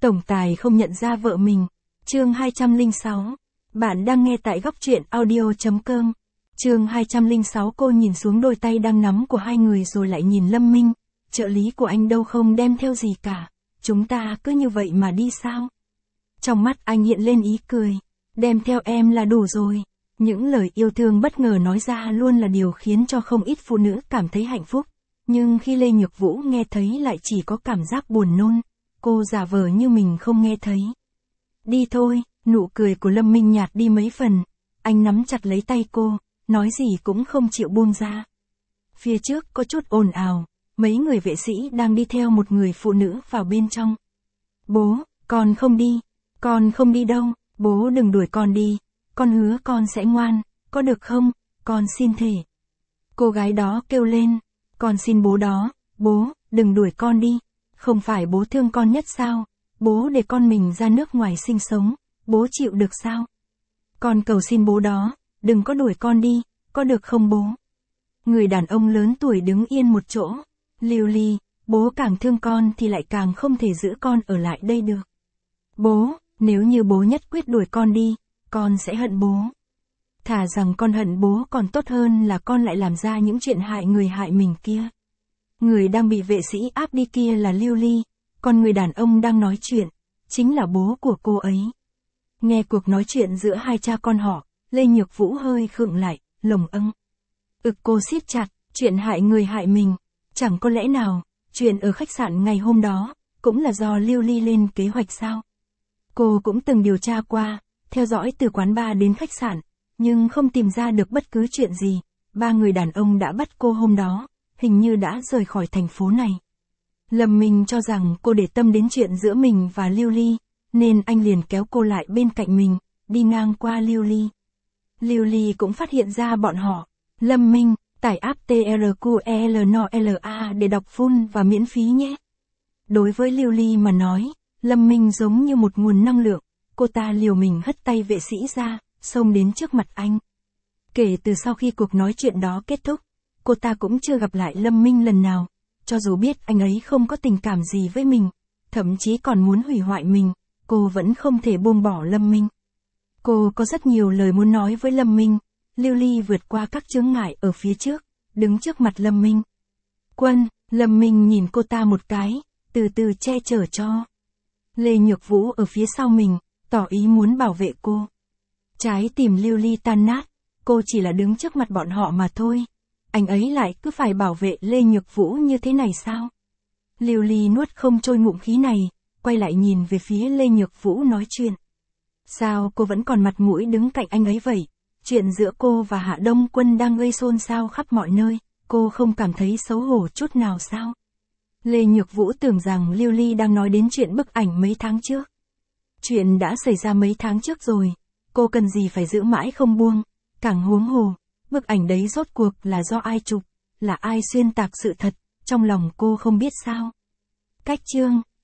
Tổng tài không nhận ra vợ mình. Chương 206. Bạn đang nghe tại góc truyện audio.com. Chương 206. Cô nhìn xuống đôi tay đang nắm của hai người rồi lại nhìn Lâm Minh. Trợ lý của anh đâu không đem theo gì cả. Chúng ta cứ như vậy mà đi sao? Trong mắt anh hiện lên ý cười. Đem theo em là đủ rồi. Những lời yêu thương bất ngờ nói ra luôn là điều khiến cho không ít phụ nữ cảm thấy hạnh phúc. Nhưng khi Lê Nhược Vũ nghe thấy lại chỉ có cảm giác buồn nôn. Cô giả vờ như mình không nghe thấy. Đi thôi, nụ cười của Lâm Minh nhạt đi mấy phần. Anh nắm chặt lấy tay cô, nói gì cũng không chịu buông ra. Phía trước có chút ồn ào, mấy người vệ sĩ đang đi theo một người phụ nữ vào bên trong. Bố, con không đi. Con không đi đâu, bố đừng đuổi con đi. Con hứa con sẽ ngoan, có được không? Con xin thề. Cô gái đó kêu lên, con xin bố đó, bố, đừng đuổi con đi. Không phải bố thương con nhất sao? Bố để con mình ra nước ngoài sinh sống, bố chịu được sao? Con cầu xin bố đó, đừng có đuổi con đi, có được không bố? Người đàn ông lớn tuổi đứng yên một chỗ. Lưu Ly, bố càng thương con thì lại càng không thể giữ con ở lại đây được. Bố, nếu như bố nhất quyết đuổi con đi, con sẽ hận bố. Thà rằng con hận bố còn tốt hơn là con lại làm ra những chuyện hại người hại mình kia. Người đang bị vệ sĩ áp đi kia là Lưu Ly, còn người đàn ông đang nói chuyện, chính là bố của cô ấy. Nghe cuộc nói chuyện giữa hai cha con họ, Lê Nhược Vũ hơi khựng lại, lồng cô siết chặt, chuyện hại người hại mình, chẳng có lẽ nào, chuyện ở khách sạn ngày hôm đó, cũng là do Lưu Ly lên kế hoạch sao? Cô cũng từng điều tra qua, theo dõi từ quán bar đến khách sạn, nhưng không tìm ra được bất cứ chuyện gì. Ba người đàn ông đã bắt cô hôm đó, hình như đã rời khỏi thành phố này. Lâm Minh cho rằng cô để tâm đến chuyện giữa mình và Lưu Ly, nên anh liền kéo cô lại bên cạnh mình, đi ngang qua Lưu Ly. Lưu Ly cũng phát hiện ra bọn họ. Lâm Minh, tải app TRQELNOLA để đọc full và miễn phí nhé. Đối với Lưu Ly mà nói, Lâm Minh giống như một nguồn năng lượng, cô ta liều mình hất tay vệ sĩ ra, xông đến trước mặt anh. Kể từ sau khi cuộc nói chuyện đó kết thúc, cô ta cũng chưa gặp lại Lâm Minh lần nào, cho dù biết anh ấy không có tình cảm gì với mình, thậm chí còn muốn hủy hoại mình, cô vẫn không thể buông bỏ Lâm Minh. Cô có rất nhiều lời muốn nói với Lâm Minh. Lưu Ly vượt qua các chướng ngại ở phía trước, đứng trước mặt Lâm Minh. Quân, Lâm Minh nhìn cô ta một cái, từ từ che chở cho. Lê Nhược Vũ ở phía sau mình, tỏ ý muốn bảo vệ cô. Trái tim Lưu Ly tan nát, cô chỉ là đứng trước mặt bọn họ mà thôi. Anh ấy lại cứ phải bảo vệ Lê Nhược Vũ như thế này sao? Lưu Ly nuốt không trôi ngụm khí này, quay lại nhìn về phía Lê Nhược Vũ nói chuyện. Sao cô vẫn còn mặt mũi đứng cạnh anh ấy vậy? Chuyện giữa cô và Hạ Đông Quân đang gây xôn xao khắp mọi nơi, cô không cảm thấy xấu hổ chút nào sao? Lê Nhược Vũ tưởng rằng Lưu Ly đang nói đến chuyện bức ảnh mấy tháng trước. Chuyện đã xảy ra mấy tháng trước rồi, cô cần gì phải giữ mãi không buông, càng huống hồ, bức ảnh đấy rốt cuộc là do ai chụp, là ai xuyên tạc sự thật, trong lòng cô không biết sao. Cách chương